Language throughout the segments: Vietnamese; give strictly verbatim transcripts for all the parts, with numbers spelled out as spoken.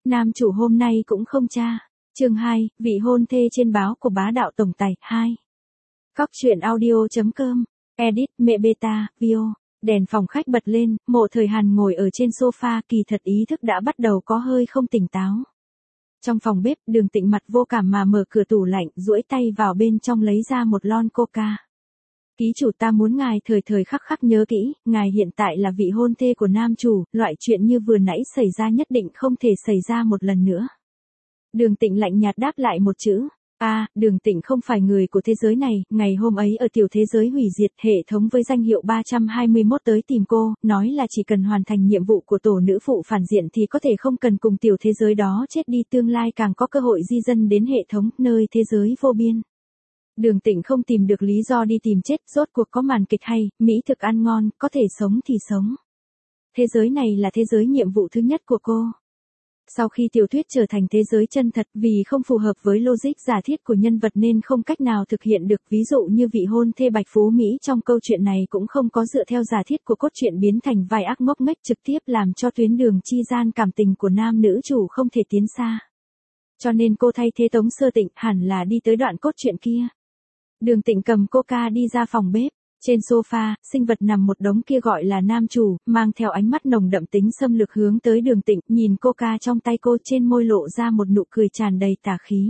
Nam chủ hôm nay cũng không cha. Chương hai, vị hôn thê trên báo của bá đạo tổng tài, hai. Cóc truyện audio.com, edit, mẹ beta, video. Đèn phòng khách bật lên, Mộ Thời Hàn ngồi ở trên sofa, kỳ thật ý thức đã bắt đầu có hơi không tỉnh táo. Trong phòng bếp, Đường Tịnh mặt vô cảm mà mở cửa tủ lạnh, duỗi tay vào bên trong lấy ra một lon coca. Ký chủ, ta muốn ngài thời thời khắc khắc nhớ kỹ, ngài hiện tại là vị hôn thê của nam chủ, loại chuyện như vừa nãy xảy ra nhất định không thể xảy ra một lần nữa. Đường Tịnh lạnh nhạt đáp lại một chữ. A, à, Đường Tịnh không phải người của thế giới này, ngày hôm ấy ở tiểu thế giới hủy diệt, hệ thống với danh hiệu ba trăm hai mươi mốt tới tìm cô, nói là chỉ cần hoàn thành nhiệm vụ của tổ nữ phụ phản diện thì có thể không cần cùng tiểu thế giới đó chết đi, tương lai càng có cơ hội di dân đến hệ thống, nơi thế giới vô biên. Đường Tịnh không tìm được lý do đi tìm chết, rốt cuộc có màn kịch hay, mỹ thực ăn ngon, có thể sống thì sống. Thế giới này là thế giới nhiệm vụ thứ nhất của cô. Sau khi tiểu thuyết trở thành thế giới chân thật, vì không phù hợp với logic giả thiết của nhân vật nên không cách nào thực hiện được, ví dụ như vị hôn thê Bạch Phú Mỹ trong câu chuyện này cũng không có dựa theo giả thiết của cốt truyện biến thành vai ác ngốc nghếch, trực tiếp làm cho tuyến đường chi gian cảm tình của nam nữ chủ không thể tiến xa. Cho nên cô thay thế Tống Sơ Tịnh, hẳn là đi tới đoạn cốt truyện kia. Đường Tịnh cầm coca đi ra phòng bếp. Trên sofa, sinh vật nằm một đống kia gọi là nam chủ, mang theo ánh mắt nồng đậm tính xâm lược hướng tới Đường Tịnh, nhìn coca trong tay cô, trên môi lộ ra một nụ cười tràn đầy tà khí.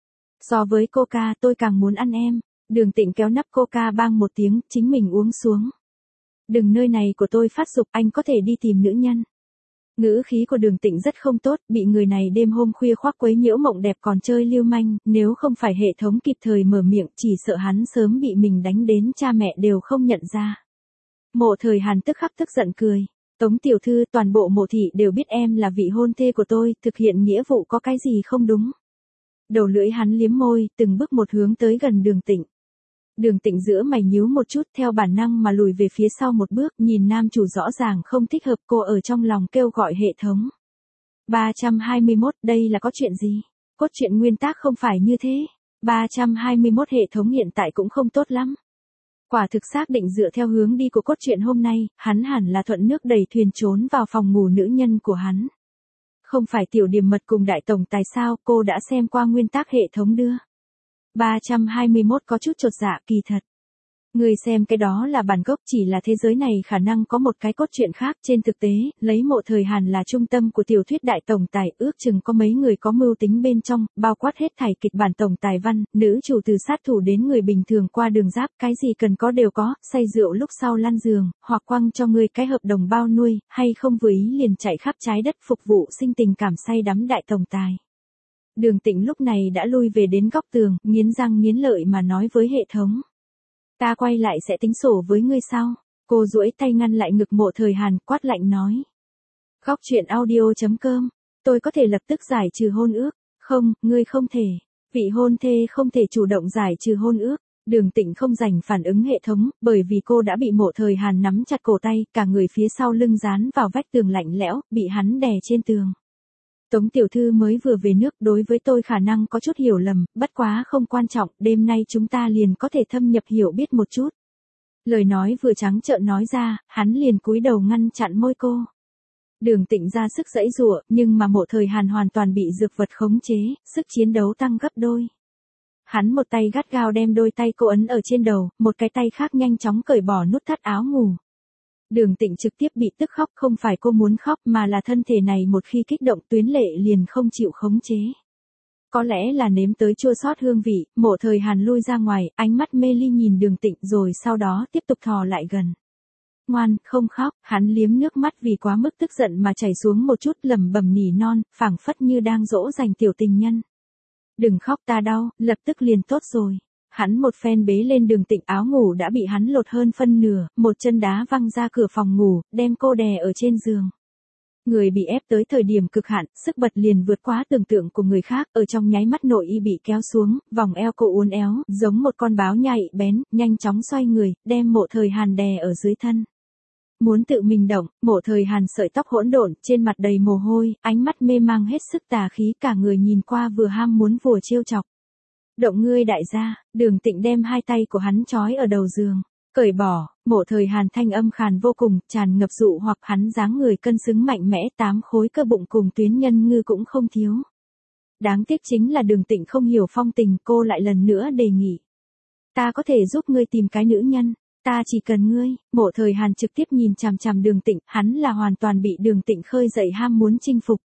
So với coca, tôi càng muốn ăn em. Đường Tịnh kéo nắp coca bang một tiếng, chính mình uống xuống. Đừng, nơi này của tôi phát dục, anh có thể đi tìm nữ nhân. Ngữ khí của Đường Tịnh rất không tốt, bị người này đêm hôm khuya khoác quấy nhiễu mộng đẹp còn chơi lưu manh, nếu không phải hệ thống kịp thời mở miệng, chỉ sợ hắn sớm bị mình đánh đến cha mẹ đều không nhận ra. Mộ Thời Hàn tức khắc tức giận cười. Tống tiểu thư, toàn bộ Mộ thị đều biết em là vị hôn thê của tôi, thực hiện nghĩa vụ có cái gì không đúng. Đầu lưỡi hắn liếm môi, từng bước một hướng tới gần Đường Tịnh. Đường Tịnh giữa mày nhíu một chút, theo bản năng mà lùi về phía sau một bước, nhìn nam chủ rõ ràng không thích hợp, cô ở trong lòng kêu gọi hệ thống. ba trăm hai mươi mốt, đây là có chuyện gì? Cốt truyện nguyên tác không phải như thế. ba trăm hai mươi mốt hệ thống hiện tại cũng không tốt lắm. Quả thực xác định dựa theo hướng đi của cốt truyện hôm nay, hắn hẳn là thuận nước đẩy thuyền trốn vào phòng ngủ nữ nhân của hắn. Không phải tiểu điểm mật cùng đại tổng tài sao, cô đã xem qua nguyên tác hệ thống đưa. ba trăm hai mươi mốt có chút chột dạ, kỳ thật. Người xem cái đó là bản gốc, chỉ là thế giới này khả năng có một cái cốt truyện khác, trên thực tế, lấy Mộ Thời Hàn là trung tâm của tiểu thuyết đại tổng tài, ước chừng có mấy người có mưu tính bên trong, bao quát hết thảy kịch bản tổng tài văn, nữ chủ từ sát thủ đến người bình thường qua đường giáp, cái gì cần có đều có, say rượu lúc sau lăn giường, hoặc quăng cho người cái hợp đồng bao nuôi, hay không vừa ý liền chạy khắp trái đất phục vụ sinh tình cảm say đắm đại tổng tài. Đường Tịnh lúc này đã lui về đến góc tường, nghiến răng nghiến lợi mà nói với hệ thống. Ta quay lại sẽ tính sổ với ngươi sau. Cô duỗi tay ngăn lại ngực Mộ Thời Hàn, quát lạnh nói. Cóc truyện audio.com, tôi có thể lập tức giải trừ hôn ước. Không, ngươi không thể. Vị hôn thê không thể chủ động giải trừ hôn ước. Đường Tịnh không dành phản ứng hệ thống, bởi vì cô đã bị Mộ Thời Hàn nắm chặt cổ tay, cả người phía sau lưng dán vào vách tường lạnh lẽo, bị hắn đè trên tường. Tống tiểu thư mới vừa về nước, đối với tôi khả năng có chút hiểu lầm, bất quá không quan trọng, đêm nay chúng ta liền có thể thâm nhập hiểu biết một chút. Lời nói vừa trắng trợn nói ra, hắn liền cúi đầu ngăn chặn môi cô. Đường Tịnh ra sức giãy giụa, nhưng mà Mộ Thời Hàn hoàn toàn bị dược vật khống chế, sức chiến đấu tăng gấp đôi. Hắn một tay gắt gao đem đôi tay cô ấn ở trên đầu, một cái tay khác nhanh chóng cởi bỏ nút thắt áo ngủ. Đường Tịnh trực tiếp bị tức khóc, không phải cô muốn khóc mà là thân thể này một khi kích động tuyến lệ liền không chịu khống chế. Có lẽ là nếm tới chua xót hương vị, Mộ Thời Hàn lui ra ngoài, ánh mắt mê ly nhìn Đường Tịnh rồi sau đó tiếp tục thò lại gần. Ngoan, không khóc, hắn liếm nước mắt vì quá mức tức giận mà chảy xuống một chút, lẩm bẩm nỉ non, phảng phất như đang dỗ dành tiểu tình nhân. Đừng khóc, ta đau, lập tức liền tốt rồi. Hắn một phen bế lên Đường Tịnh, áo ngủ đã bị hắn lột hơn phân nửa, một chân đá văng ra cửa phòng ngủ, đem cô đè ở trên giường. Người bị ép tới thời điểm cực hạn, sức bật liền vượt quá tưởng tượng của người khác, ở trong nháy mắt nội y bị kéo xuống, vòng eo cô uốn éo, giống một con báo nhạy bén, nhanh chóng xoay người, đem Mộ Thời Hàn đè ở dưới thân. Muốn tự mình động, Mộ Thời Hàn sợi tóc hỗn độn, trên mặt đầy mồ hôi, ánh mắt mê mang hết sức tà khí, cả người nhìn qua vừa ham muốn vừa trêu chọc. Động ngươi đại gia, Đường Tịnh đem hai tay của hắn trói ở đầu giường. Cởi bỏ, Mộ Thời Hàn thanh âm khàn vô cùng, tràn ngập dụ hoặc hắn dáng người cân xứng mạnh mẽ, tám khối cơ bụng cùng tuyến nhân ngư cũng không thiếu. Đáng tiếc chính là Đường Tịnh không hiểu phong tình, cô lại lần nữa đề nghị. Ta có thể giúp ngươi tìm cái nữ nhân, ta chỉ cần ngươi. Mộ Thời Hàn trực tiếp nhìn chằm chằm Đường Tịnh, hắn là hoàn toàn bị Đường Tịnh khơi dậy ham muốn chinh phục.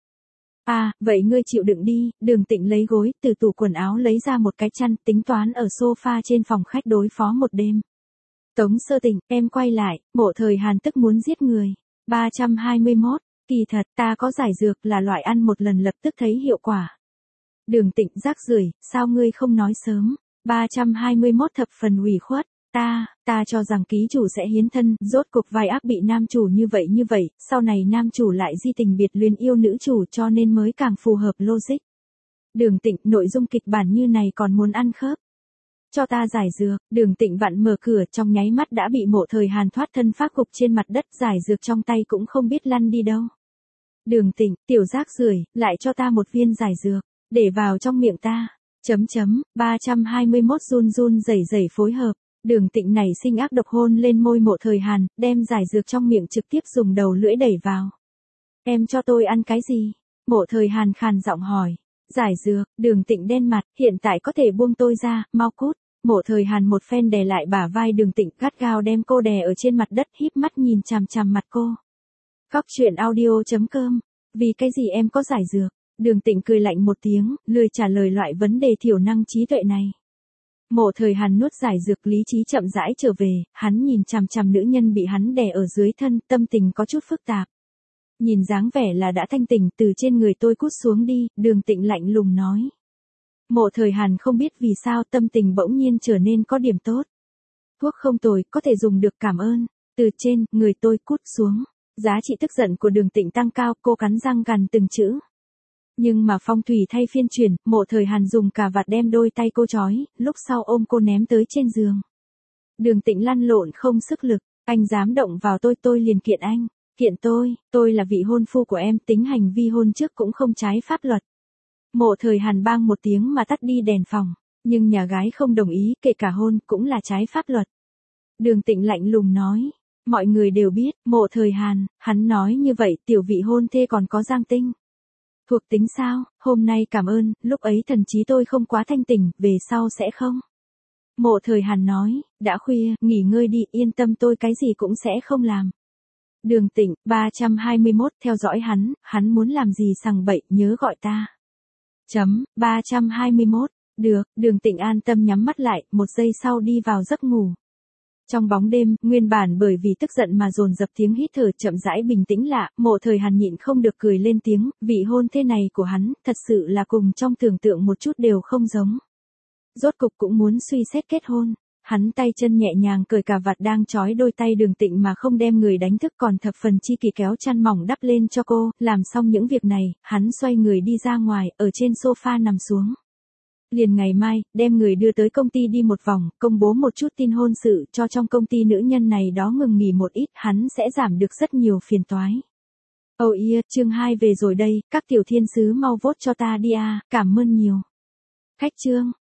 À, vậy ngươi chịu đựng đi. Đường Tịnh lấy gối, từ tủ quần áo lấy ra một cái chăn, tính toán ở sofa trên phòng khách đối phó một đêm. Tống Sơ Tịnh, em quay lại. Mộ Thời Hàn tức muốn giết người. ba trăm hai mươi mốt, kỳ thật, ta có giải dược là loại ăn một lần lập tức thấy hiệu quả. Đường Tịnh rác rưởi, sao ngươi không nói sớm? ba trăm hai mươi mốt thập phần ủy khuất. Ta, ta cho rằng ký chủ sẽ hiến thân, rốt cục vai ác bị nam chủ như vậy như vậy, sau này nam chủ lại di tình biệt luyến yêu nữ chủ cho nên mới càng phù hợp logic. Đường Tịnh, nội dung kịch bản như này còn muốn ăn khớp. Cho ta giải dược. Đường Tịnh vặn mở cửa, trong nháy mắt đã bị Mộ Thời Hàn thoát thân phát gục trên mặt đất, giải dược trong tay cũng không biết lăn đi đâu. Đường Tịnh, tiểu rác rưởi, lại cho ta một viên giải dược, để vào trong miệng ta. Chấm chấm, ba trăm hai mươi mốt run run rẩy rẩy phối hợp. Đường Tịnh nảy sinh ác độc hôn lên môi Mộ Thời Hàn, đem giải dược trong miệng trực tiếp dùng đầu lưỡi đẩy vào. Em cho tôi ăn cái gì? Mộ Thời Hàn khàn giọng hỏi. Giải dược. Đường Tịnh đen mặt, hiện tại có thể buông tôi ra, mau cút. Mộ Thời Hàn một phen đè lại bả vai Đường Tịnh, gắt gao đem cô đè ở trên mặt đất, híp mắt nhìn chằm chằm mặt cô. Cóc truyện audio chấm com. Vì cái gì em có giải dược? Đường Tịnh cười lạnh một tiếng, lười trả lời loại vấn đề thiểu năng trí tuệ này. Mộ Thời Hàn nuốt giải dược, lý trí chậm rãi trở về, hắn nhìn chằm chằm nữ nhân bị hắn đè ở dưới thân, tâm tình có chút phức tạp. Nhìn dáng vẻ là đã thanh tỉnh, từ trên người tôi cút xuống đi. Đường Tịnh lạnh lùng nói. Mộ Thời Hàn không biết vì sao tâm tình bỗng nhiên trở nên có điểm tốt. Thuốc không tồi, có thể dùng được, cảm ơn. Từ trên, người tôi cút xuống. Giá trị tức giận của Đường Tịnh tăng cao, cô cắn răng gằn từng chữ. Nhưng mà phong thủy thay phiên chuyển, Mộ Thời Hàn dùng cà vạt đem đôi tay cô trói, lúc sau ôm cô ném tới trên giường. Đường Tịnh lăn lộn không sức lực, anh dám động vào tôi tôi liền kiện anh, kiện tôi, tôi là vị hôn phu của em, tính hành vi hôn trước cũng không trái pháp luật. Mộ Thời Hàn bang một tiếng mà tắt đi đèn phòng, nhưng nhà gái không đồng ý, kể cả hôn cũng là trái pháp luật. Đường Tịnh lạnh lùng nói, mọi người đều biết, Mộ Thời Hàn, hắn nói như vậy tiểu vị hôn thê còn có Giang Tinh. Thuộc tính sao? Hôm nay cảm ơn, lúc ấy thần trí tôi không quá thanh tỉnh, về sau sẽ không. Mộ Thời Hàn nói, đã khuya, nghỉ ngơi đi, yên tâm tôi cái gì cũng sẽ không làm. Đường Tịnh, ba trăm hai mươi mốt, theo dõi hắn, hắn muốn làm gì sằng bậy, nhớ gọi ta. Chấm, ba trăm hai mươi mốt, được, Đường Tịnh an tâm nhắm mắt lại, một giây sau đi vào giấc ngủ. Trong bóng đêm, nguyên bản bởi vì tức giận mà dồn dập tiếng hít thở chậm rãi bình tĩnh lạ, Mộ Thời Hàn nhịn không được cười lên tiếng, vị hôn thê này của hắn, thật sự là cùng trong tưởng tượng một chút đều không giống. Rốt cục cũng muốn suy xét kết hôn, hắn tay chân nhẹ nhàng cởi cà vạt đang trói đôi tay Đường Tịnh mà không đem người đánh thức, còn thập phần chi kỳ kéo chăn mỏng đắp lên cho cô, làm xong những việc này, hắn xoay người đi ra ngoài, ở trên sofa nằm xuống. Liền ngày mai, đem người đưa tới công ty đi một vòng, công bố một chút tin hôn sự cho trong công ty nữ nhân này đó ngừng nghỉ một ít, hắn sẽ giảm được rất nhiều phiền toái. Oh yeah, chương hai về rồi đây, các tiểu thiên sứ mau vote cho ta đi à, cảm ơn nhiều. Khách chương.